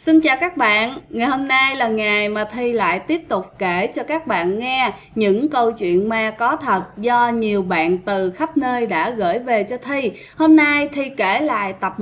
Xin chào các bạn, ngày hôm nay là ngày mà Thi lại tiếp tục kể cho các bạn nghe những câu chuyện ma có thật do nhiều bạn từ khắp nơi đã gửi về cho Thi. Hôm nay Thi kể lại tập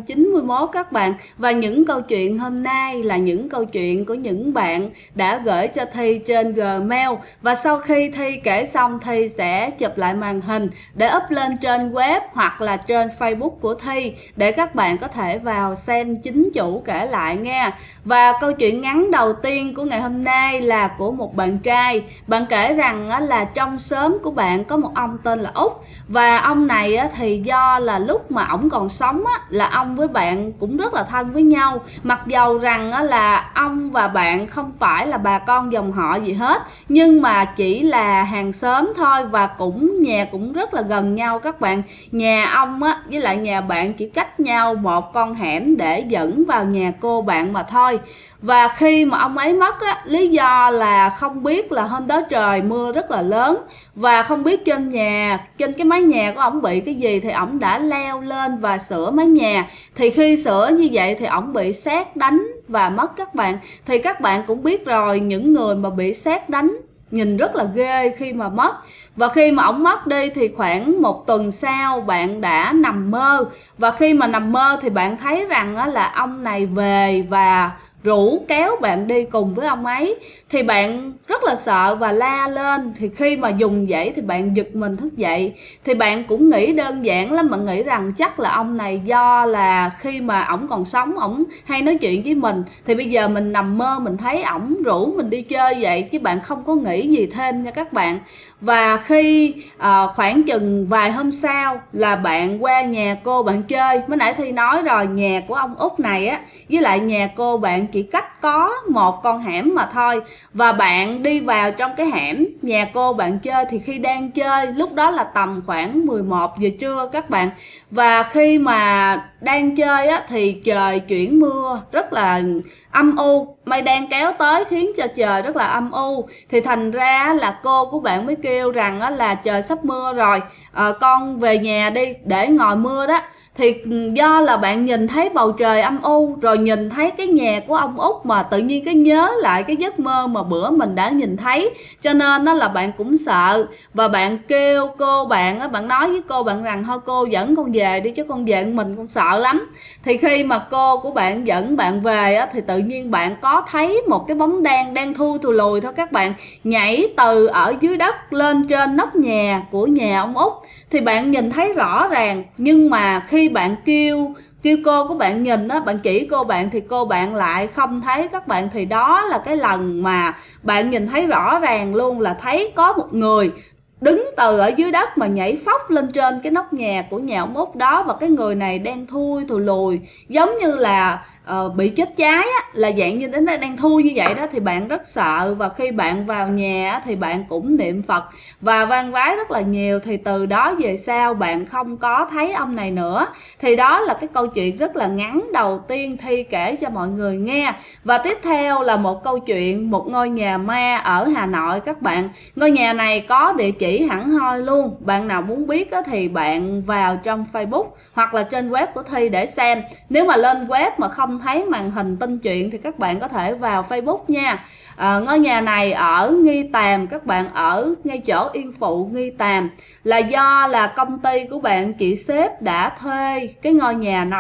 191 các bạn, và những câu chuyện hôm nay là những câu chuyện của những bạn đã gửi cho Thi trên Gmail. Và sau khi Thi kể xong, Thi sẽ chụp lại màn hình để up lên trên web hoặc là trên Facebook của Thi để các bạn có thể vào xem chính chủ kể lại nghe. Và câu chuyện ngắn đầu tiên của ngày hôm nay là của một bạn trai. Bạn kể rằng là trong xóm của bạn có một ông tên là Út. Và ông này thì do là lúc mà ổng còn sống là ông với bạn cũng rất là thân với nhau. Mặc dầu rằng là ông và bạn không phải là bà con dòng họ gì hết, nhưng mà chỉ là hàng xóm thôi, và nhà cũng rất là gần nhau các bạn. Nhà ông với lại nhà bạn chỉ cách nhau một con hẻm để dẫn vào nhà cô bạn mà thôi. Và khi mà ông ấy mất lý do là không biết là hôm đó trời mưa rất là lớn, và không biết trên cái mái nhà của ổng bị cái gì, thì ổng đã leo lên và sửa mái nhà. Thì khi sửa như vậy thì ổng bị sét đánh và mất các bạn. Thì các bạn cũng biết rồi, những người mà bị sét đánh nhìn rất là ghê khi mà mất. Và khi mà ổng mất đi thì khoảng một tuần sau bạn đã nằm mơ. Và khi mà nằm mơ thì bạn thấy rằng là ông này về và rủ kéo bạn đi cùng với ông ấy. Thì bạn rất là sợ và la lên. Thì khi mà dùng dãy thì bạn giật mình thức dậy. Thì bạn cũng nghĩ đơn giản lắm, bạn nghĩ rằng chắc là ông này do là khi mà ổng còn sống ổng hay nói chuyện với mình, thì bây giờ mình nằm mơ mình thấy ổng rủ mình đi chơi vậy, chứ bạn không có nghĩ gì thêm nha các bạn. Và khi khoảng chừng vài hôm sau là bạn qua nhà cô bạn chơi. Mới nãy Thi nói rồi, nhà của ông Út này với lại nhà cô bạn chỉ cách có một con hẻm mà thôi. Và bạn đi vào trong cái hẻm nhà cô bạn chơi, thì khi đang chơi lúc đó là tầm khoảng 11 giờ trưa các bạn. Và khi mà đang chơi thì trời chuyển mưa rất là âm u, mây đen kéo tới khiến cho trời rất là âm u. Thì thành ra là cô của bạn mới kêu rằng là trời sắp mưa rồi, con về nhà đi để ngồi mưa đó. Thì do là bạn nhìn thấy bầu trời âm u, rồi nhìn thấy cái nhà của ông Út, mà tự nhiên cái nhớ lại cái giấc mơ mà bữa mình đã nhìn thấy, cho nên là bạn cũng sợ. Và bạn kêu cô bạn bạn nói với cô bạn rằng thôi cô dẫn con về đi, chứ con về mình con sợ lắm. Thì khi mà cô của bạn dẫn bạn về thì tự nhiên bạn có thấy một cái bóng đen đang thùi lùi thôi các bạn, nhảy từ ở dưới đất lên trên nóc nhà của nhà ông Út. Thì bạn nhìn thấy rõ ràng, nhưng mà khi bạn kêu cô của bạn nhìn bạn chỉ cô bạn thì cô bạn lại không thấy các bạn. Thì đó là cái lần mà bạn nhìn thấy rõ ràng luôn, là thấy có một người đứng từ ở dưới đất mà nhảy phóc lên trên cái nóc nhà của nhà ông Út đó. Và cái người này đang thui lùi, giống như là bị chết cháy là dạng như đến đang thui như vậy đó. Thì bạn rất sợ, và khi bạn vào nhà thì bạn cũng niệm Phật và vang vái rất là nhiều. Thì từ đó về sau bạn không có thấy ông này nữa. Thì đó là cái câu chuyện rất là ngắn đầu tiên Thi kể cho mọi người nghe. Và tiếp theo là một câu chuyện một ngôi nhà ma ở Hà Nội các bạn. Ngôi nhà này có địa chỉ hẳn hoi luôn. Bạn nào muốn biết thì bạn vào trong Facebook hoặc là trên web của Thi để xem. Nếu mà lên web mà không thấy màn hình tin chuyện thì các bạn có thể vào Facebook nha. Ngôi nhà này ở Nghi Tàm các bạn, ở ngay chỗ Yên Phụ Nghi Tàm, là do là công ty của bạn chị sếp đã thuê cái ngôi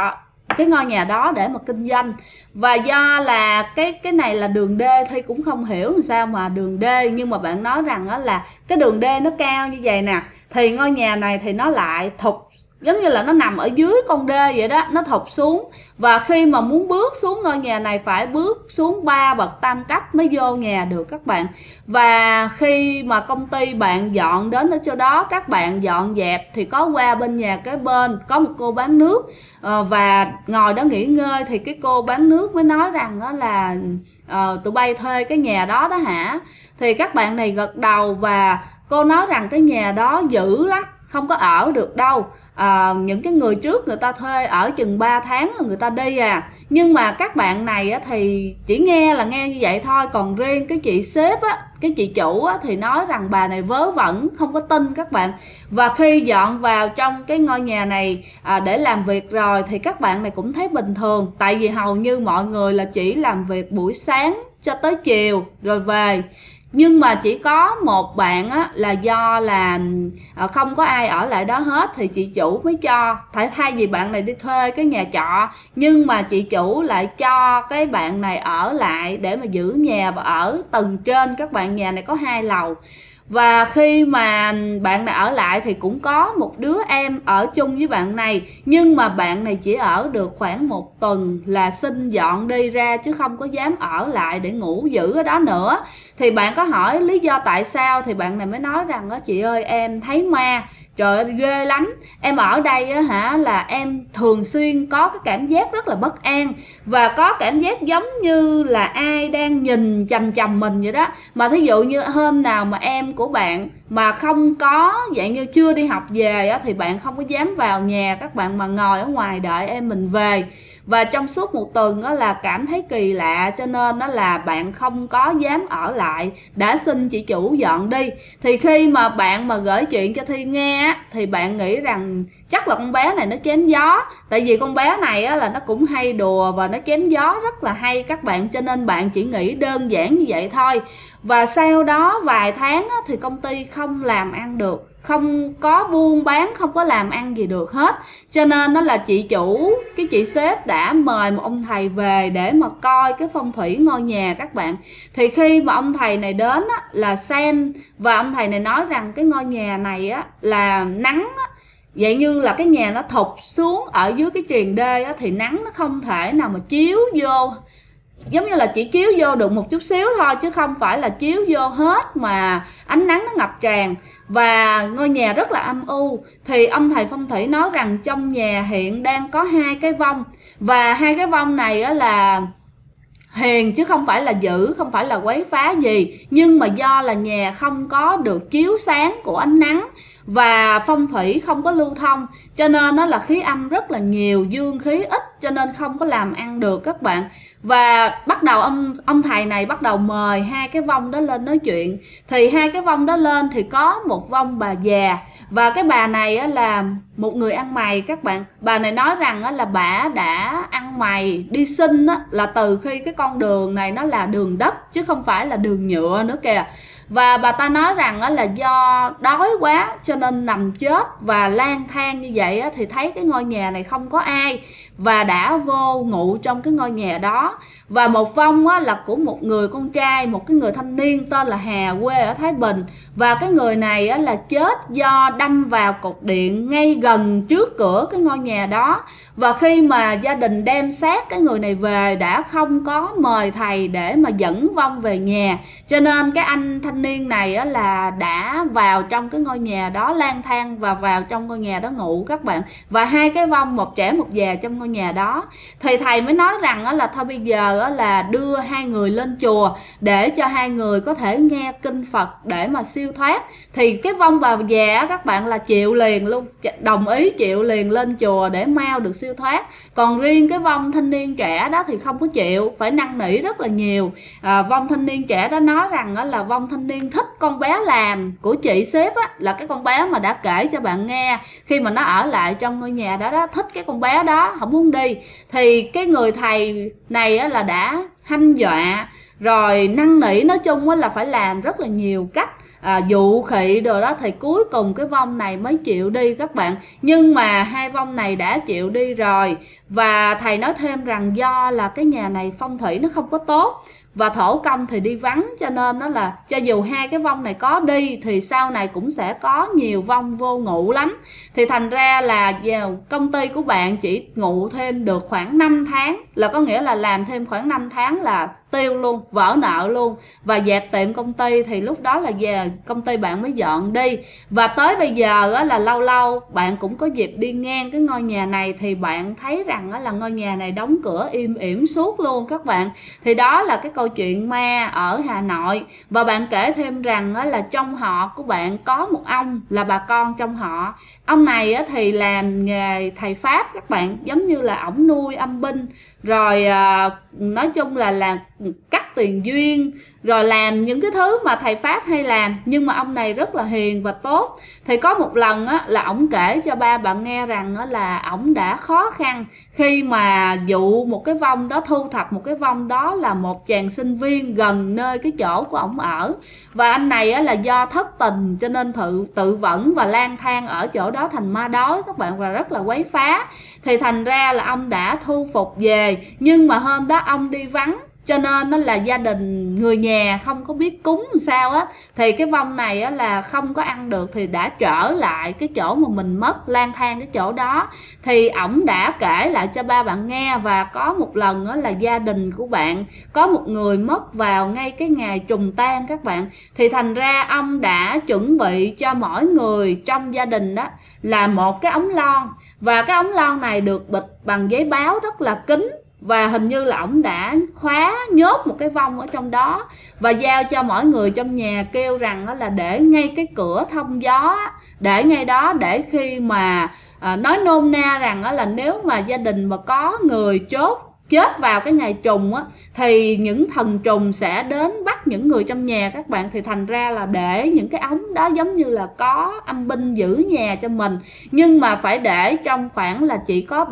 nhà đó để mà kinh doanh. Và do là cái này là đường D, Thi cũng không hiểu làm sao mà đường D, nhưng mà bạn nói rằng là cái đường D nó cao như vậy nè, thì ngôi nhà này thì nó lại thụt, giống như là nó nằm ở dưới con đê vậy đó, nó thụt xuống. Và khi mà muốn bước xuống ngôi nhà này phải bước xuống 3 bậc tam cấp mới vô nhà được các bạn. Và khi mà công ty bạn dọn đến ở chỗ đó, các bạn dọn dẹp thì có qua bên nhà kế bên có một cô bán nước và ngồi đó nghỉ ngơi. Thì cái cô bán nước mới nói rằng đó là tụi bay thuê cái nhà đó đó hả. Thì các bạn này gật đầu, và cô nói rằng cái nhà đó dữ lắm, không có ở được đâu. Những cái người trước người ta thuê ở chừng 3 tháng là người ta đi à. Nhưng mà các bạn này á, thì chỉ nghe là nghe như vậy thôi. Còn riêng cái chị sếp á, cái chị chủ á, thì nói rằng bà này vớ vẩn, không có tin các bạn. Và khi dọn vào trong cái ngôi nhà này để làm việc rồi thì các bạn này cũng thấy bình thường. Tại vì hầu như mọi người là chỉ làm việc buổi sáng cho tới chiều rồi về. Nhưng mà chỉ có một bạn á, là do là không có ai ở lại đó hết thì chị chủ mới cho. Thay vì bạn này đi thuê cái nhà trọ, nhưng mà chị chủ lại cho cái bạn này ở lại để mà giữ nhà và ở tầng trên. Các bạn, nhà này có 2 lầu. Và khi mà bạn này ở lại thì cũng có một đứa em ở chung với bạn này. Nhưng mà bạn này chỉ ở được khoảng 1 tuần là xin dọn đi ra, chứ không có dám ở lại để ngủ giữ ở đó nữa. Thì bạn có hỏi lý do tại sao thì bạn này mới nói rằng đó, chị ơi em thấy ma. Trời ơi ghê lắm. Em ở đây á hả, là em thường xuyên có cái cảm giác rất là bất an. Và có cảm giác giống như là ai đang nhìn chằm chằm mình vậy đó. Mà thí dụ như hôm nào mà em của bạn mà không có, dạng như chưa đi học về á, thì bạn không có dám vào nhà các bạn, mà ngồi ở ngoài đợi em mình về. Và trong suốt 1 tuần đó là cảm thấy kỳ lạ, cho nên đó là bạn không có dám ở lại, đã xin chị chủ dọn đi. Thì khi mà bạn mà gửi chuyện cho Thi nghe á, thì bạn nghĩ rằng chắc là con bé này nó chém gió. Tại vì con bé này á, là nó cũng hay đùa và nó chém gió rất là hay các bạn, cho nên bạn chỉ nghĩ đơn giản như vậy thôi. Và sau đó vài tháng á, thì công ty không làm ăn được, không có buôn bán, không có làm ăn gì được hết. Cho nên đó là chị chủ, cái chị sếp đã mời một ông thầy về để mà coi cái phong thủy ngôi nhà các bạn. Thì khi mà ông thầy này đến á, là xem, và ông thầy này nói rằng cái ngôi nhà này á, là nắng á, vậy như là cái nhà nó thụt xuống ở dưới cái triền đê á, thì nắng nó không thể nào mà chiếu vô, giống như là chỉ chiếu vô được một chút xíu thôi, chứ không phải là chiếu vô hết mà ánh nắng nó ngập tràn. Và ngôi nhà rất là âm u. Thì ông thầy phong thủy nói rằng trong nhà hiện đang có 2 cái vong. Và 2 cái vong này á là hiền chứ không phải là dữ, không phải là quấy phá gì. Nhưng mà do là nhà không có được chiếu sáng của ánh nắng và phong thủy không có lưu thông, cho nên nó là khí âm rất là nhiều, dương khí ít, cho nên không có làm ăn được các bạn. Và bắt đầu ông thầy này bắt đầu mời 2 cái vong đó lên nói chuyện. Thì 2 cái vong đó lên thì có một vong bà già. Và cái bà này á, là một người ăn mày các bạn. Bà này nói rằng á, là bà đã ăn mày đi sinh á, là từ khi cái con đường này nó là đường đất chứ không phải là đường nhựa nữa kìa. Và bà ta nói rằng á, là do đói quá cho nên nằm chết và lang thang như vậy á, thì thấy cái ngôi nhà này không có ai và đã vô ngụ trong cái ngôi nhà đó. Và một vong á, là của một người con trai, một cái người thanh niên tên là Hà, quê ở Thái Bình. Và cái người này á, là chết do đâm vào cột điện ngay gần trước cửa cái ngôi nhà đó. Và khi mà gia đình đem xác cái người này về đã không có mời thầy để mà dẫn vong về nhà, cho nên cái anh thanh niên này á, là đã vào trong cái ngôi nhà đó lang thang và vào trong ngôi nhà đó ngủ các bạn. Và 2 cái vong, một trẻ một già trong ngôi nhà đó. Thì thầy mới nói rằng á, là thôi bây giờ á, là đưa 2 người lên chùa để cho 2 người có thể nghe kinh Phật để mà siêu thoát. Thì cái vong bà già á, các bạn là chịu liền luôn, đồng ý chịu liền lên chùa để mau được siêu thoát. Còn riêng cái vong thanh niên trẻ đó thì không có chịu, phải năn nỉ rất là nhiều. Vong thanh niên trẻ đó nói rằng á, là vong thanh niên thích con bé làm của chị sếp á, là cái con bé mà đã kể cho bạn nghe khi mà nó ở lại trong ngôi nhà đó đó, thích cái con bé đó, không muốn đi. Thì cái người thầy này á, là đã hăm dọa rồi năn nỉ, nói chung á, là phải làm rất là nhiều cách, dụ khị rồi đó, thì cuối cùng cái vong này mới chịu đi các bạn. Nhưng mà 2 vong này đã chịu đi rồi. Và thầy nói thêm rằng do là cái nhà này phong thủy nó không có tốt và thổ công thì đi vắng, cho nên đó là cho dù 2 cái vong này có đi thì sau này cũng sẽ có nhiều vong vô ngụ lắm. Thì thành ra là công ty của bạn chỉ ngụ thêm được khoảng 5 tháng, là có nghĩa là làm thêm khoảng 5 tháng là tiêu luôn, vỡ nợ luôn và dẹp tiệm công ty. Thì lúc đó là về công ty bạn mới dọn đi. Và tới bây giờ là lâu lâu bạn cũng có dịp đi ngang cái ngôi nhà này thì bạn thấy rằng rằng là ngôi nhà này đóng cửa im ỉm suốt luôn các bạn. Thì đó là cái câu chuyện ma ở Hà Nội. Và bạn kể thêm rằng là trong họ của bạn có một ông là bà con trong họ. Ông này thì làm nghề thầy Pháp các bạn, giống như là ổng nuôi âm binh, rồi nói chung là cắt tiền duyên, rồi làm những cái thứ mà thầy Pháp hay làm. Nhưng mà ông này rất là hiền và tốt. Thì có một lần là ổng kể cho ba bạn nghe rằng là ổng đã khó khăn khi mà dụ một cái vong đó, thu thập một cái vong đó là một chàng sinh viên gần nơi cái chỗ của ổng ở. Và anh này là do thất tình cho nên tự vẫn và lang thang ở chỗ đó thành ma đói các bạn, và rất là quấy phá. Thì thành ra là ông đã thu phục về, nhưng mà hôm đó ông đi vắng, cho nên nó là gia đình người nhà không có biết cúng làm sao á, thì cái vong này là không có ăn được, thì đã trở lại cái chỗ mà mình mất, lang thang cái chỗ đó. Thì ổng đã kể lại cho ba bạn nghe. Và có một lần là gia đình của bạn có một người mất vào ngay cái ngày trùng tang các bạn, thì thành ra ông đã chuẩn bị cho mỗi người trong gia đình đó là một cái ống lon, và cái ống lon này được bịt bằng giấy báo rất là kín. Và hình như là ổng đã khóa nhốt một cái vong ở trong đó, và giao cho mỗi người trong nhà, kêu rằng là để ngay cái cửa thông gió, để ngay đó, để khi mà nói nôm na rằng là nếu mà gia đình mà có người chết vào cái ngày trùng thì những thần trùng sẽ đến bắt những người trong nhà các bạn. Thì thành ra là để những cái ống đó giống như là có âm binh giữ nhà cho mình, nhưng mà phải để trong khoảng là chỉ có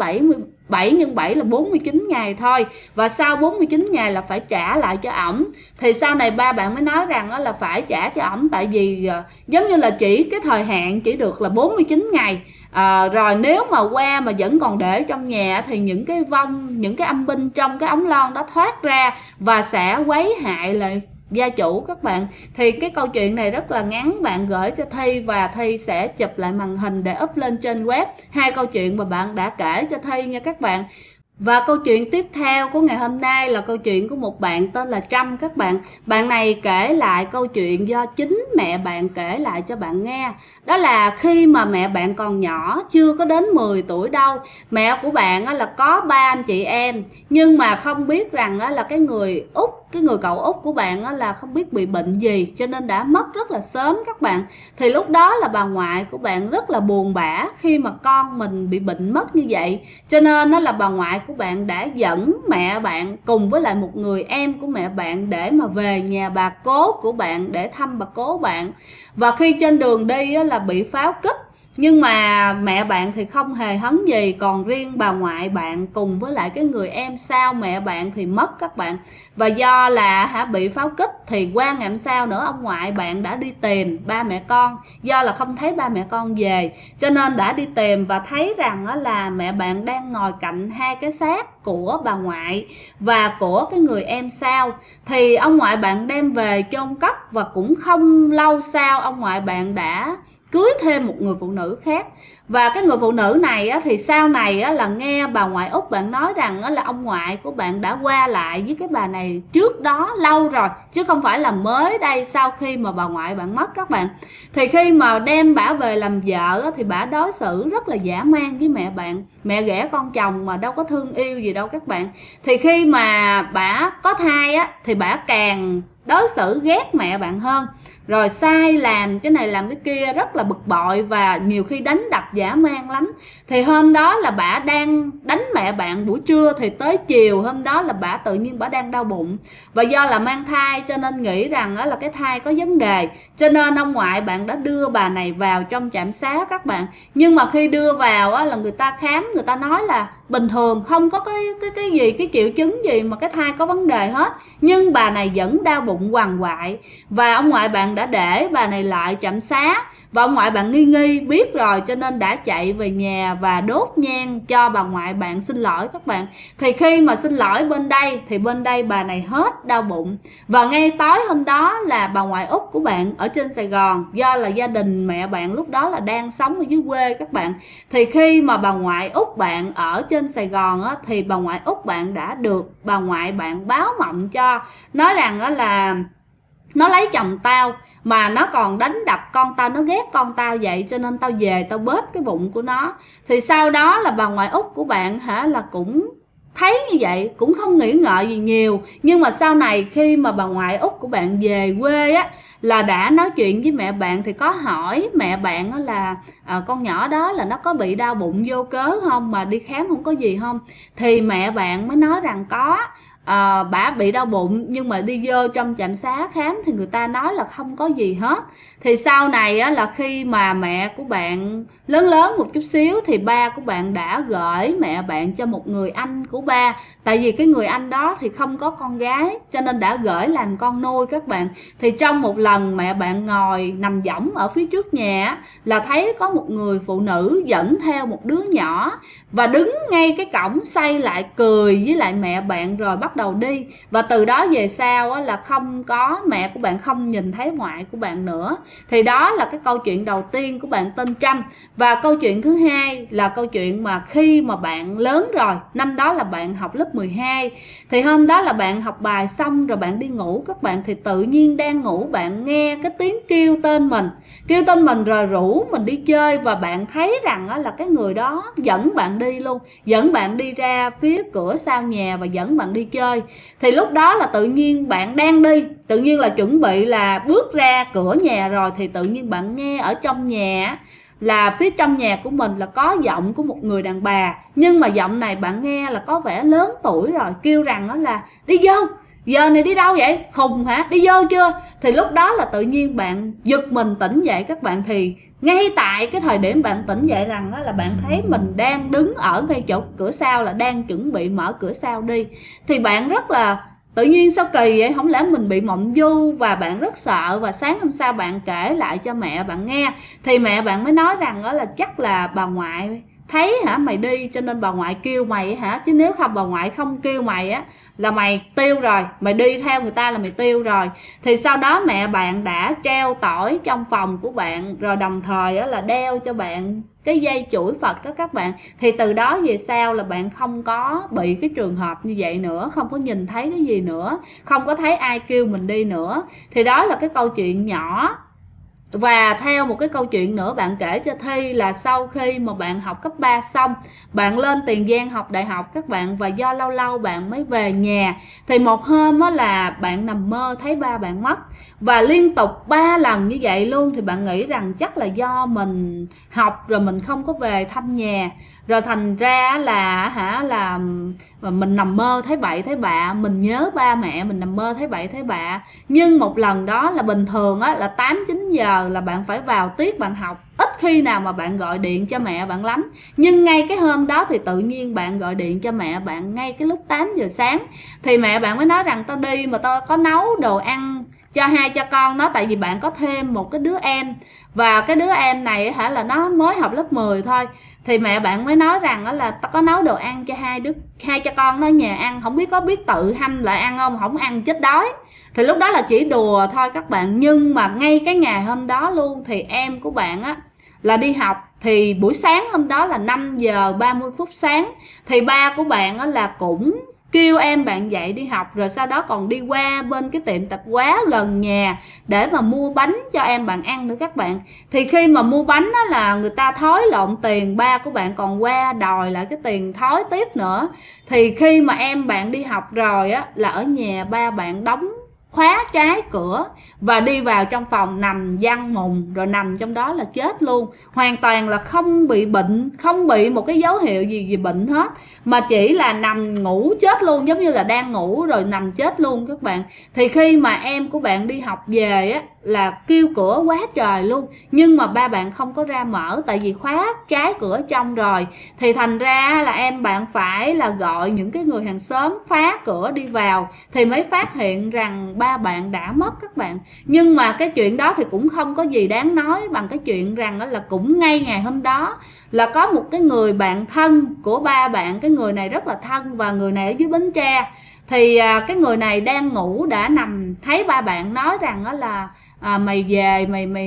7 x 7 là 49 ngày thôi. Và sau 49 ngày là phải trả lại cho ổng. Thì sau này ba bạn mới nói rằng là phải trả cho ổng, tại vì giống như là chỉ cái thời hạn chỉ được là 49 ngày. Rồi nếu mà qua mà vẫn còn để trong nhà thì những cái vong, những cái âm binh trong cái ống lon đó thoát ra và sẽ quấy hại lại gia chủ các bạn. Thì cái câu chuyện này rất là ngắn, bạn gửi cho Thi và Thi sẽ chụp lại màn hình để up lên trên web hai câu chuyện mà bạn đã kể cho Thi nha các bạn. Và câu chuyện tiếp theo của ngày hôm nay là câu chuyện của một bạn tên là Trâm các bạn. Bạn này kể lại câu chuyện do chính mẹ bạn kể lại cho bạn nghe. Đó là khi mà mẹ bạn còn nhỏ, chưa có đến 10 tuổi đâu, mẹ của bạn là có 3 anh chị em, nhưng mà không biết rằng là cái người cậu út của bạn là không biết bị bệnh gì, cho nên đã mất rất là sớm các bạn. Thì lúc đó là bà ngoại của bạn rất là buồn bã khi mà con mình bị bệnh mất như vậy, cho nên là bà ngoại của bạn đã dẫn mẹ bạn cùng với lại một người em của mẹ bạn để mà về nhà bà cố của bạn để thăm bà cố bạn. Và khi trên đường đi là bị pháo kích, nhưng mà mẹ bạn thì không hề hấn gì, còn riêng bà ngoại bạn cùng với lại cái người em sau mẹ bạn thì mất các bạn. Và do là bị pháo kích thì qua ngày hôm sau nữa, ông ngoại bạn đã đi tìm ba mẹ con, do là không thấy ba mẹ con về cho nên đã đi tìm và thấy rằng là mẹ bạn đang ngồi cạnh hai cái xác của bà ngoại và của cái người em sau. Thì ông ngoại bạn đem về chôn cất, và cũng không lâu sau ông ngoại bạn đã cưới thêm một người phụ nữ khác. Và cái người phụ nữ này thì sau này là nghe bà ngoại út bạn nói rằng là ông ngoại của bạn đã qua lại với cái bà này trước đó lâu rồi, chứ không phải là mới đây sau khi mà bà ngoại bạn mất các bạn. Thì khi mà đem bả về làm vợ thì bả đối xử rất là dã man với mẹ bạn, mẹ ghẻ con chồng mà đâu có thương yêu gì đâu các bạn. Thì khi mà bả có thai thì bả càng đối xử ghét mẹ bạn hơn, rồi sai làm cái này làm cái kia, rất là bực bội và nhiều khi đánh đập dã man lắm. Thì hôm đó là bả đang đánh mẹ bạn buổi trưa, thì tới chiều hôm đó là bả tự nhiên bả đang đau bụng, và do là mang thai cho nên nghĩ rằng là cái thai có vấn đề, cho nên ông ngoại bạn đã đưa bà này vào trong trạm xá các bạn. Nhưng mà khi đưa vào là người ta khám, người ta nói là bình thường, không có cái gì, cái triệu chứng gì mà cái thai có vấn đề hết, nhưng bà này vẫn đau bụng quằn quại. Và ông ngoại bạn đã để bà này lại trạm xá, và ông ngoại bạn nghi biết rồi cho nên đã chạy về nhà và đốt nhang cho bà ngoại bạn xin lỗi các bạn. Thì khi mà xin lỗi bên đây thì bên đây bà này hết đau bụng. Và ngay tối hôm đó là bà ngoại út của bạn ở trên Sài Gòn, do là gia đình mẹ bạn lúc đó là đang sống ở dưới quê các bạn. Thì khi mà bà ngoại út bạn ở trên Sài Gòn thì bà ngoại út bạn đã được bà ngoại bạn báo mộng cho, nói rằng là nó lấy chồng tao mà nó còn đánh đập con tao, nó ghét con tao vậy, cho nên tao về tao bóp cái bụng của nó. Thì sau đó là bà ngoại út của bạn là cũng thấy như vậy, cũng không nghĩ ngợi gì nhiều. Nhưng mà sau này khi mà bà ngoại út của bạn về quê á, là đã nói chuyện với mẹ bạn, thì có hỏi mẹ bạn là con nhỏ đó là nó có bị đau bụng vô cớ không, mà đi khám không có gì không. Thì mẹ bạn mới nói rằng có, bả bị đau bụng nhưng mà đi vô trong trạm xá khám thì người ta nói là không có gì hết. Thì sau này á, là khi mà mẹ của bạn lớn lớn một chút xíu thì ba của bạn đã gửi mẹ bạn cho một người anh của ba. Tại vì cái người anh đó thì không có con gái cho nên đã gửi làm con nuôi các bạn. Thì trong một lần mẹ bạn ngồi nằm võng ở phía trước nhà là thấy có một người phụ nữ dẫn theo một đứa nhỏ và đứng ngay cái cổng xoay lại cười với lại mẹ bạn rồi bắt đầu đi. Và từ đó về sau á, là không có, mẹ của bạn không nhìn thấy ngoại của bạn nữa. Thì đó là cái câu chuyện đầu tiên của bạn tên Trâm. Và câu chuyện thứ hai là câu chuyện mà khi mà bạn lớn rồi, năm đó là bạn học lớp 12. Thì hôm đó là bạn học bài xong rồi bạn đi ngủ các bạn, thì tự nhiên đang ngủ bạn nghe cái tiếng kêu tên mình rồi rủ mình đi chơi. Và bạn thấy rằng á, là cái người đó dẫn bạn đi luôn, dẫn bạn đi ra phía cửa sau nhà và dẫn bạn đi chơi. Thì lúc đó là tự nhiên bạn đang đi, tự nhiên là chuẩn bị là bước ra cửa nhà rồi, thì tự nhiên bạn nghe ở trong nhà là phía trong nhà của mình là có giọng của một người đàn bà. Nhưng mà giọng này bạn nghe là có vẻ lớn tuổi rồi, kêu rằng đó là đi vô, giờ này đi đâu vậy, khùng hả, đi vô chưa. Thì lúc đó là tự nhiên bạn giật mình tỉnh dậy các bạn. Thì ngay tại cái thời điểm bạn tỉnh dậy rằng đó là bạn thấy mình đang đứng ở ngay chỗ cửa sau, là đang chuẩn bị mở cửa sau đi. Thì bạn rất là tự nhiên sao kỳ vậy, không lẽ mình bị mộng du, và bạn rất sợ. Và sáng hôm sau bạn kể lại cho mẹ bạn nghe, thì mẹ bạn mới nói rằng đó là chắc là bà ngoại thấy mày đi cho nên bà ngoại kêu mày chứ nếu không bà ngoại không kêu mày á là mày tiêu rồi, mày đi theo người ta là mày tiêu rồi. Thì sau đó mẹ bạn đã treo tỏi trong phòng của bạn, rồi đồng thời á là đeo cho bạn cái dây chuỗi Phật đó các bạn. Thì từ đó về sau là bạn không có bị cái trường hợp như vậy nữa, không có nhìn thấy cái gì nữa, không có thấy ai kêu mình đi nữa. Thì đó là cái câu chuyện nhỏ. Và theo một cái câu chuyện nữa bạn kể cho Thi là sau khi mà bạn học cấp 3 xong, bạn lên Tiền Giang học đại học các bạn, và do lâu lâu bạn mới về nhà. Thì một hôm đó là bạn nằm mơ thấy ba bạn mất, và liên tục 3 lần như vậy luôn. Thì bạn nghĩ rằng chắc là do mình học rồi mình không có về thăm nhà, rồi thành ra là mình nằm mơ thấy bậy thấy bạ, mình nhớ ba mẹ, mình nằm mơ thấy bậy thấy bạ. Nhưng một lần đó là bình thường á, là 8-9 giờ là bạn phải vào tiết bạn học, ít khi nào mà bạn gọi điện cho mẹ bạn lắm. Nhưng ngay cái hôm đó thì tự nhiên bạn gọi điện cho mẹ bạn ngay cái lúc 8 giờ sáng. Thì mẹ bạn mới nói rằng tao đi mà tao có nấu đồ ăn cho hai cha con nó. Tại vì bạn có thêm một cái đứa em, và cái đứa em này là nó mới học lớp 10 thôi. Thì mẹ bạn mới nói rằng là tao có nấu đồ ăn cho hai cha con nó nhà ăn, không biết có biết tự hâm lại ăn không, không ăn chết đói. Thì lúc đó là chỉ đùa thôi các bạn. Nhưng mà ngay cái ngày hôm đó luôn thì em của bạn á là đi học. Thì buổi sáng hôm đó là 5 giờ 30 phút sáng thì ba của bạn á là cũng kêu em bạn dậy đi học, rồi sau đó còn đi qua bên cái tiệm tạp hóa gần nhà để mà mua bánh cho em bạn ăn nữa các bạn. Thì khi mà mua bánh á là người ta thối lộn tiền, ba của bạn còn qua đòi lại cái tiền thối tiếp nữa. Thì khi mà em bạn đi học rồi á là ở nhà ba bạn đóng khóa trái cửa và đi vào trong phòng nằm giăng mùng, rồi nằm trong đó là chết luôn. Hoàn toàn là không bị bệnh, không bị một cái dấu hiệu gì bệnh hết, mà chỉ là nằm ngủ chết luôn, giống như là đang ngủ rồi nằm chết luôn các bạn. Thì khi mà em của bạn đi học về á là kêu cửa quá trời luôn, nhưng mà ba bạn không có ra mở tại vì khóa trái cửa trong rồi. Thì thành ra là em bạn phải là gọi những cái người hàng xóm phá cửa đi vào thì mới phát hiện rằng ba bạn đã mất các bạn. Nhưng mà cái chuyện đó thì cũng không có gì đáng nói bằng cái chuyện rằng là cũng ngay ngày hôm đó là có một cái người bạn thân của ba bạn, cái người này rất là thân và người này ở dưới Bến Tre. Thì cái người này đang ngủ đã nằm thấy ba bạn nói rằng đó là mày về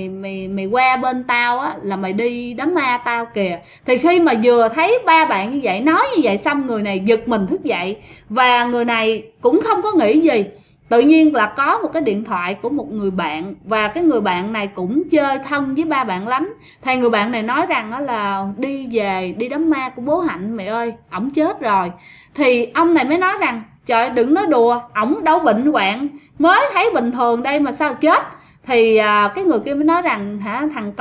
mày qua bên tao á là mày đi đám ma tao kìa. Thì khi mà vừa thấy ba bạn như vậy nói như vậy xong, người này giật mình thức dậy và người này cũng không có nghĩ gì, tự nhiên là có một cái điện thoại của một người bạn, và cái người bạn này cũng chơi thân với ba bạn lắm. Thì người bạn này nói rằng đó là đi đám ma của bố Hạnh mẹ ơi, ổng chết rồi. Thì ông này mới nói rằng trời đừng nói đùa, ổng đâu bệnh hoạn, mới thấy bình thường đây mà sao chết. Thì cái người kia mới nói rằng hả, thằng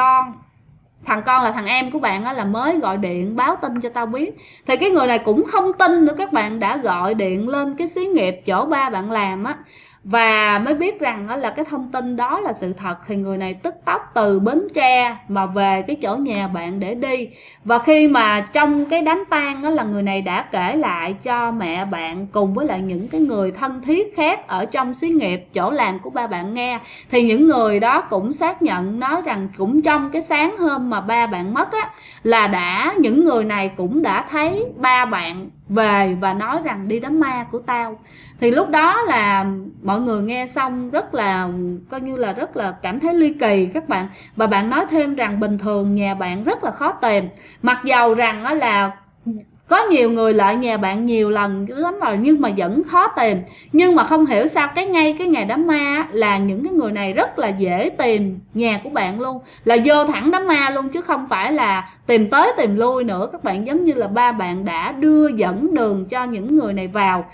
con là thằng em của bạn á, là mới gọi điện báo tin cho tao biết. Thì cái người này cũng không tin nữa các bạn, đã gọi điện lên cái xí nghiệp chỗ ba bạn làm á, và mới biết rằng đó là cái thông tin đó là sự thật. Thì người này tức tốc từ Bến Tre mà về cái chỗ nhà bạn để đi. Và khi mà trong cái đám tang đó là người này đã kể lại cho mẹ bạn cùng với lại những cái người thân thiết khác ở trong xí nghiệp chỗ làm của ba bạn nghe. Thì những người đó cũng xác nhận nói rằng cũng trong cái sáng hôm mà ba bạn mất á, là những người này cũng đã thấy ba bạn về và nói rằng đi đám ma của tao. Thì lúc đó là mọi người nghe xong rất là coi như là rất là cảm thấy ly kỳ các bạn. Và bạn nói thêm rằng bình thường nhà bạn rất là khó tìm, mặc dầu rằng đó là có nhiều người lại nhà bạn nhiều lần lắm rồi nhưng mà vẫn khó tìm. Nhưng mà không hiểu sao cái ngày đám ma là những cái người này rất là dễ tìm nhà của bạn luôn, là vô thẳng đám ma luôn chứ không phải là tìm tới tìm lui nữa các bạn. Giống như là ba bạn đã đưa dẫn đường cho những người này vào.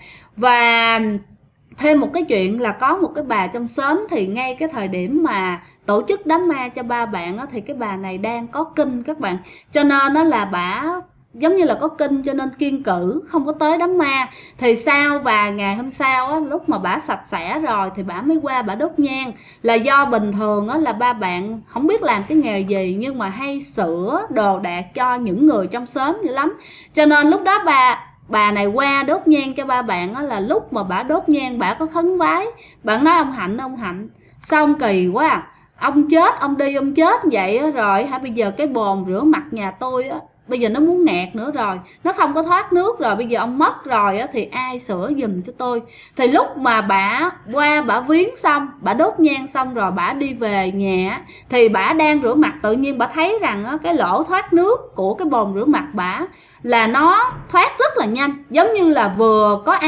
Và thêm một cái chuyện là có một cái bà trong xóm, thì ngay cái thời điểm mà tổ chức đám ma cho ba bạn đó, thì cái bà này đang có kinh các bạn, cho nên đó là bà giống như là có kinh cho nên kiêng cữ không có tới đám ma. Thì sau và ngày hôm sau á, lúc mà bả sạch sẽ rồi thì bả mới qua bả đốt nhang. Là do bình thường á, là ba bạn không biết làm cái nghề gì nhưng mà hay sửa đồ đạc cho những người trong xóm dữ lắm, cho nên lúc đó bà này qua đốt nhang cho ba bạn á, là lúc mà bả đốt nhang bả có khấn vái. Bạn nói ông Hạnh sao ông kỳ quá à? Ông chết, ông đi ông chết vậy á, rồi bây giờ cái bồn rửa mặt nhà tôi á, bây giờ nó muốn nghẹt nữa rồi, nó không có thoát nước rồi, bây giờ ông mất rồi á, thì ai sửa giùm cho tôi. Thì lúc mà bả qua bả viếng xong, bả đốt nhang xong rồi bả đi về nhà, thì bả đang rửa mặt, tự nhiên bả thấy rằng á, cái lỗ thoát nước của cái bồn rửa mặt bả là nó thoát rất là nhanh, giống như là vừa có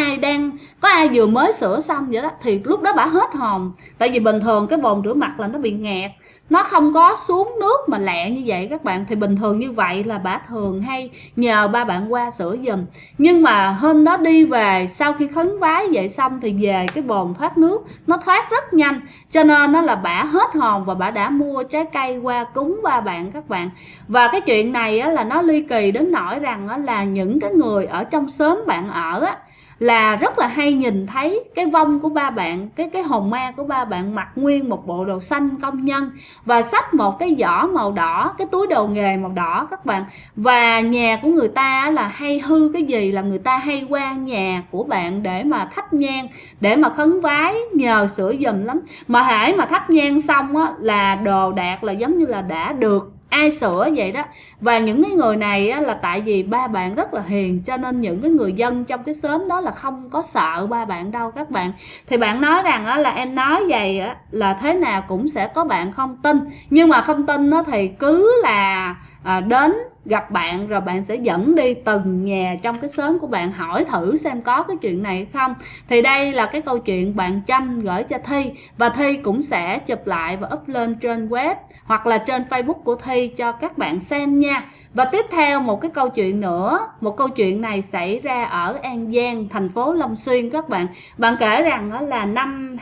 ai vừa mới sửa xong vậy đó. Thì lúc đó bả hết hồn, tại vì bình thường cái bồn rửa mặt là nó bị nghẹt, nó không có xuống nước mà lẹ như vậy các bạn. Thì bình thường như vậy là bả thường hay nhờ ba bạn qua sửa giùm. Nhưng mà hôm đó đi về sau khi khấn vái vậy xong thì về cái bồn thoát nước nó thoát rất nhanh, cho nên nó là bả hết hồn và bả đã mua trái cây qua cúng ba bạn các bạn. Và cái chuyện này á, là nó ly kỳ đến nỗi rằng á, là những cái người ở trong xóm bạn ở á, là rất là hay nhìn thấy cái vong của ba bạn, cái hồn ma của ba bạn mặc nguyên một bộ đồ xanh công nhân và xách một cái giỏ màu đỏ, cái túi đồ nghề màu đỏ các bạn. Và nhà của người ta là hay hư cái gì là người ta hay qua nhà của bạn để mà thắp nhang, để mà khấn vái nhờ sửa giùm lắm. Mà hễ mà thắp nhang xong á, là đồ đạc là giống như là đã được ai sửa vậy đó. Và những cái người này á, là tại vì ba bạn rất là hiền, cho nên những cái người dân trong cái xóm đó là không có sợ ba bạn đâu các bạn. Thì bạn nói rằng á, là em nói vậy á, là thế nào cũng sẽ có bạn không tin. Nhưng mà không tin á, thì cứ là đến gặp bạn rồi bạn sẽ dẫn đi từng nhà trong cái xóm của bạn hỏi thử xem có cái chuyện này hay không. Thì đây là cái câu chuyện bạn Trâm gửi cho Thi, và Thi cũng sẽ chụp lại và up lên trên web hoặc là trên Facebook của Thi cho các bạn xem nha. Và tiếp theo một cái câu chuyện nữa, một câu chuyện này xảy ra ở An Giang, thành phố Long Xuyên các bạn. Bạn kể rằng đó là năm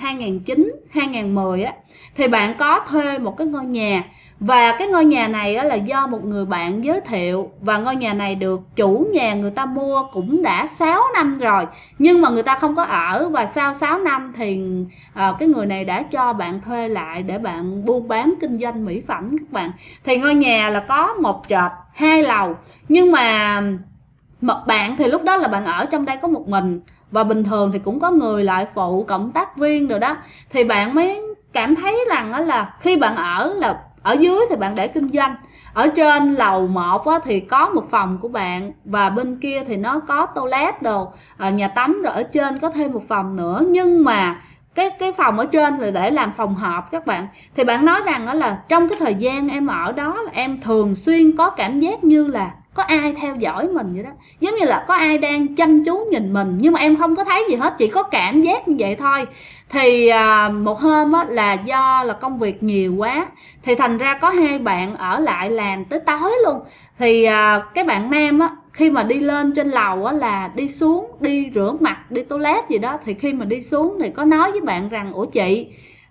2009-2010 á, thì bạn có thuê một cái ngôi nhà. Và cái ngôi nhà này là do một người bạn giới thiệu, và ngôi nhà này được chủ nhà người ta mua cũng đã 6 năm rồi nhưng mà người ta không có ở. Và sau 6 năm thì cái người này đã cho bạn thuê lại để bạn buôn bán kinh doanh mỹ phẩm các bạn. Thì ngôi nhà là có một trệt 2 lầu, nhưng mà một bạn thì lúc đó là bạn ở trong đây có một mình, và bình thường thì cũng có người lại phụ cộng tác viên rồi đó. Thì bạn mới cảm thấy rằng đó là khi bạn ở là ở dưới thì bạn để kinh doanh, ở trên lầu 1 á, thì có một phòng của bạn, và bên kia thì nó có toilet đồ, nhà tắm, rồi ở trên có thêm một phòng nữa. Nhưng mà cái phòng ở trên là để làm phòng họp các bạn. Thì bạn nói rằng đó là trong cái thời gian em ở đó là em thường xuyên có cảm giác như là có ai theo dõi mình vậy đó, giống như là có ai đang chăm chú nhìn mình nhưng mà em không có thấy gì hết, chỉ có cảm giác như vậy thôi. Thì một hôm á, là do là công việc nhiều quá thì thành ra có hai bạn ở lại làm tới tối luôn. Thì cái bạn nam á, khi mà đi lên trên lầu á, là đi xuống đi rửa mặt, đi toilet gì đó, thì khi mà đi xuống thì có nói với bạn rằng ủa chị,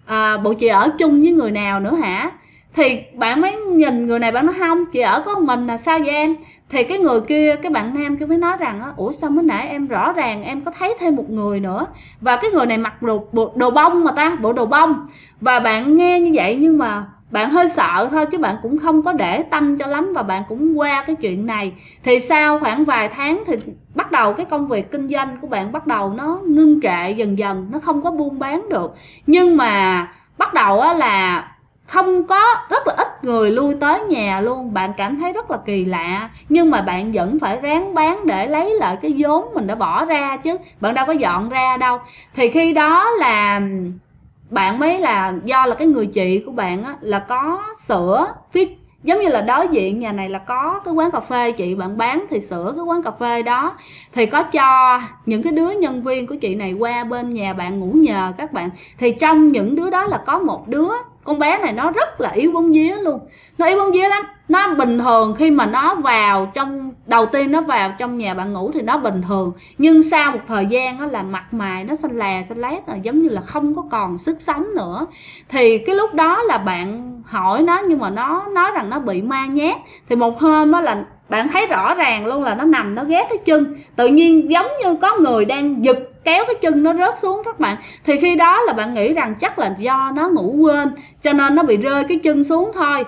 bộ chị ở chung với người nào nữa hả? Thì bạn mới nhìn người này, bạn nói không, chị ở có một mình là sao vậy em? Thì cái người kia, cái bạn nam kia mới nói rằng ủa sao mới nãy em rõ ràng em có thấy thêm một người nữa, và cái người này mặc đồ bông mà ta, bộ đồ bông. Và bạn nghe như vậy nhưng mà bạn hơi sợ thôi chứ bạn cũng không có để tâm cho lắm, và bạn cũng qua cái chuyện này. Thì sau khoảng vài tháng thì bắt đầu cái công việc kinh doanh của bạn bắt đầu nó ngưng trệ dần dần, nó không có buôn bán được. Nhưng mà bắt đầu là không có, rất là ít người lui tới nhà luôn. Bạn cảm thấy rất là kỳ lạ, nhưng mà bạn vẫn phải ráng bán để lấy lại cái vốn mình đã bỏ ra chứ, bạn đâu có dọn ra đâu. Thì khi đó là bạn mới là do là cái người chị của bạn á, là có sửa phía giống như là đối diện nhà này là có cái quán cà phê chị bạn bán, thì sửa cái quán cà phê đó thì có cho những cái đứa nhân viên của chị này qua bên nhà bạn ngủ nhờ các bạn. Thì trong những đứa đó là có một đứa, con bé này nó rất là yếu bóng vía luôn, nó yếu bóng vía lắm. Nó bình thường khi mà nó vào trong, đầu tiên nó vào trong nhà bạn ngủ thì nó bình thường, nhưng sau một thời gian đó là mặt mày nó xanh lè xanh lét rồi, giống như là không có còn sức sống nữa. Thì cái lúc đó là bạn hỏi nó, nhưng mà nó nói rằng nó bị ma nhát. Thì một hôm đó là bạn thấy rõ ràng luôn là nó nằm nó ghé cái chân, tự nhiên giống như có người đang giật kéo cái chân nó rớt xuống các bạn. Thì khi đó là bạn nghĩ rằng chắc là do nó ngủ quên cho nên nó bị rơi cái chân xuống thôi.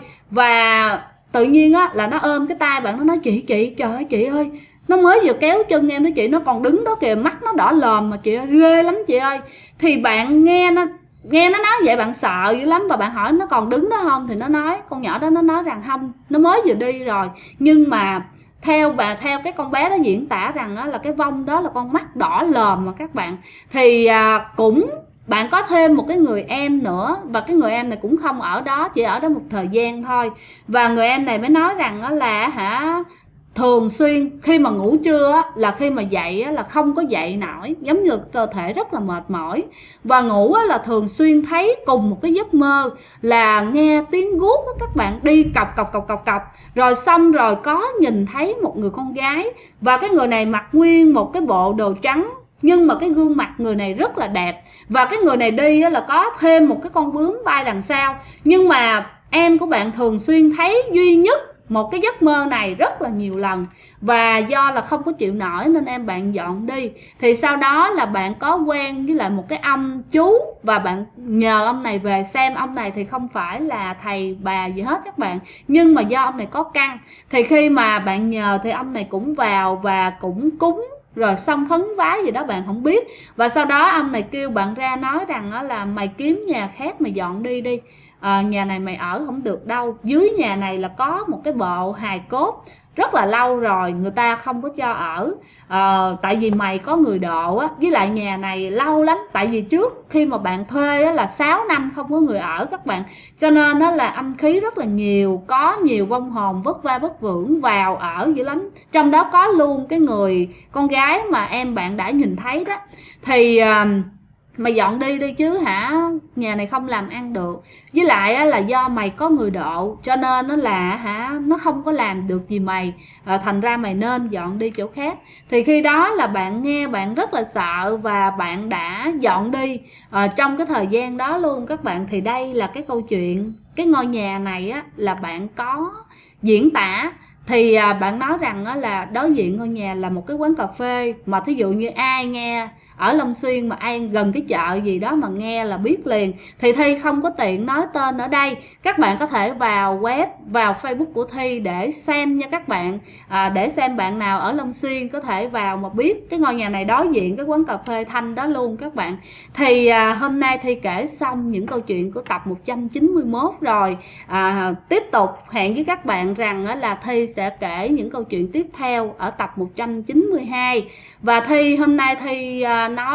Và tự nhiên á là nó ôm cái tay bạn, nó nói chị trời ơi chị ơi, nó mới vừa kéo chân em đó chị, nó còn đứng đó kìa, mắt nó đỏ lòm mà chị ơi, ghê lắm chị ơi. Thì bạn nghe nó nói vậy bạn sợ dữ lắm, và bạn hỏi nó còn đứng đó không, thì nó nói, con nhỏ đó nó nói rằng không, nó mới vừa đi rồi. Nhưng mà theo cái con bé đó diễn tả rằng là cái vong đó là con mắt đỏ lòm mà các bạn. Thì cũng bạn có thêm một cái người em nữa, và cái người em này cũng không ở đó, chỉ ở đó một thời gian thôi. Và người em này mới nói rằng là thường xuyên khi mà ngủ trưa là khi mà dậy là không có dậy nổi, giống như cơ thể rất là mệt mỏi. Và ngủ là thường xuyên thấy cùng một cái giấc mơ là nghe tiếng guốc các bạn, đi cọc. Rồi xong rồi có nhìn thấy một người con gái, và cái người này mặc nguyên một cái bộ đồ trắng, nhưng mà cái gương mặt người này rất là đẹp. Và cái người này đi là có thêm một cái con bướm bay đằng sau. Nhưng mà em của bạn thường xuyên thấy duy nhất một cái giấc mơ này rất là nhiều lần, và do là không có chịu nổi nên em bạn dọn đi. Thì sau đó là bạn có quen với lại một cái ông chú, và bạn nhờ ông này về xem. Ông này thì không phải là thầy bà gì hết các bạn, nhưng mà do ông này có căn, thì khi mà bạn nhờ thì ông này cũng vào và cũng cúng rồi xong khấn vái gì đó bạn không biết. Và sau đó ông này kêu bạn ra nói rằng là mày kiếm nhà khác mày dọn đi đi, nhà này mày ở không được đâu. Dưới nhà này là có một cái bộ hài cốt rất là lâu rồi, người ta không có cho ở, tại vì mày có người độ á, với lại nhà này lâu lắm, tại vì trước khi mà bạn thuê á, là 6 năm không có người ở các bạn, cho nên đó là âm khí rất là nhiều, có nhiều vong hồn vất va vất vưởng vào ở dữ lắm. Trong đó có luôn cái người con gái mà em bạn đã nhìn thấy đó. Thì mày dọn đi đi chứ hả, nhà này không làm ăn được, với lại là do mày có người độ cho nên nó là nó không có làm được gì mày, thành ra mày nên dọn đi chỗ khác. Thì khi đó là bạn nghe bạn rất là sợ, và bạn đã dọn đi trong cái thời gian đó luôn các bạn. Thì đây là cái câu chuyện cái ngôi nhà này là bạn có diễn tả. Thì bạn nói rằng là đối diện ngôi nhà là một cái quán cà phê, mà thí dụ như ai nghe ở Long Xuyên mà ai gần cái chợ gì đó mà nghe là biết liền. Thì Thi không có tiện nói tên ở đây, các bạn có thể vào web, vào Facebook của Thi để xem nha các bạn, để xem bạn nào ở Long Xuyên có thể vào mà biết cái ngôi nhà này đối diện cái quán cà phê Thanh đó luôn các bạn. Thì hôm nay Thi kể xong những câu chuyện của tập 191 rồi. Tiếp tục hẹn với các bạn rằng là Thi sẽ kể những câu chuyện tiếp theo ở tập 192. Và Thi hôm nay Thi nói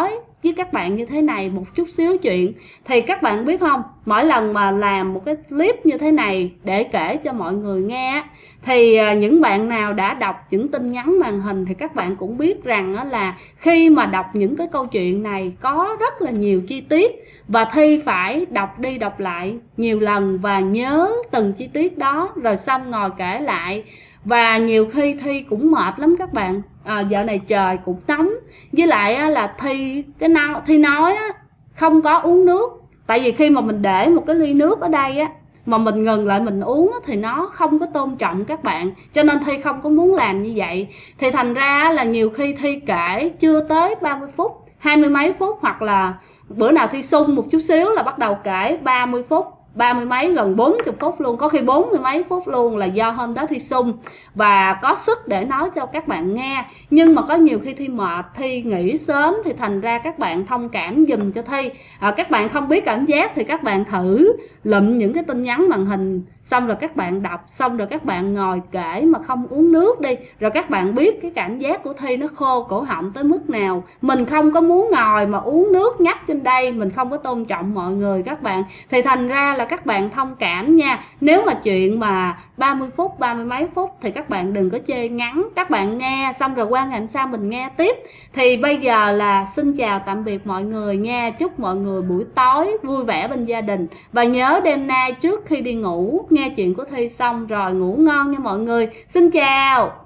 với các bạn như thế này một chút xíu chuyện. Thì các bạn biết không, mỗi lần mà làm một cái clip như thế này để kể cho mọi người nghe thì những bạn nào đã đọc những tin nhắn màn hình thì các bạn cũng biết rằng là khi mà đọc những cái câu chuyện này có rất là nhiều chi tiết, và Thi phải đọc đi đọc lại nhiều lần và nhớ từng chi tiết đó rồi xong ngồi kể lại. Và nhiều khi Thi cũng mệt lắm các bạn. Dạo này trời cũng nóng, với lại là Thi nói không có uống nước. Tại vì khi mà mình để một cái ly nước ở đây mà mình ngừng lại mình uống thì nó không có tôn trọng các bạn, cho nên Thi không có muốn làm như vậy. Thì thành ra là nhiều khi Thi kể chưa tới 30 phút, 20 mấy phút, hoặc là bữa nào Thi sung một chút xíu là bắt đầu kể 30 phút, 30 mấy gần 40 phút luôn, có khi 40 mấy phút luôn, là do hôm đó Thi sung và có sức để nói cho các bạn nghe. Nhưng mà có nhiều khi Thi mệt, Thi nghỉ sớm, thì thành ra các bạn thông cảm dùm cho Thi. Các bạn không biết cảm giác thì các bạn thử lụm những cái tin nhắn màn hình, xong rồi các bạn đọc, xong rồi các bạn ngồi kể mà không uống nước đi, rồi các bạn biết cái cảm giác của Thi nó khô cổ họng tới mức nào. Mình không có muốn ngồi mà uống nước nhấp trên đây, mình không có tôn trọng mọi người các bạn. Thì thành ra là các bạn thông cảm nha. Nếu mà chuyện mà 30 phút, 30 mấy phút thì các bạn đừng có chê ngắn. Các bạn nghe xong rồi qua ngày hôm sau mình nghe tiếp. Thì bây giờ là xin chào tạm biệt mọi người nha. Chúc mọi người buổi tối vui vẻ bên gia đình. Và nhớ đêm nay trước khi đi ngủ nghe chuyện của Thi xong rồi ngủ ngon nha mọi người. Xin chào.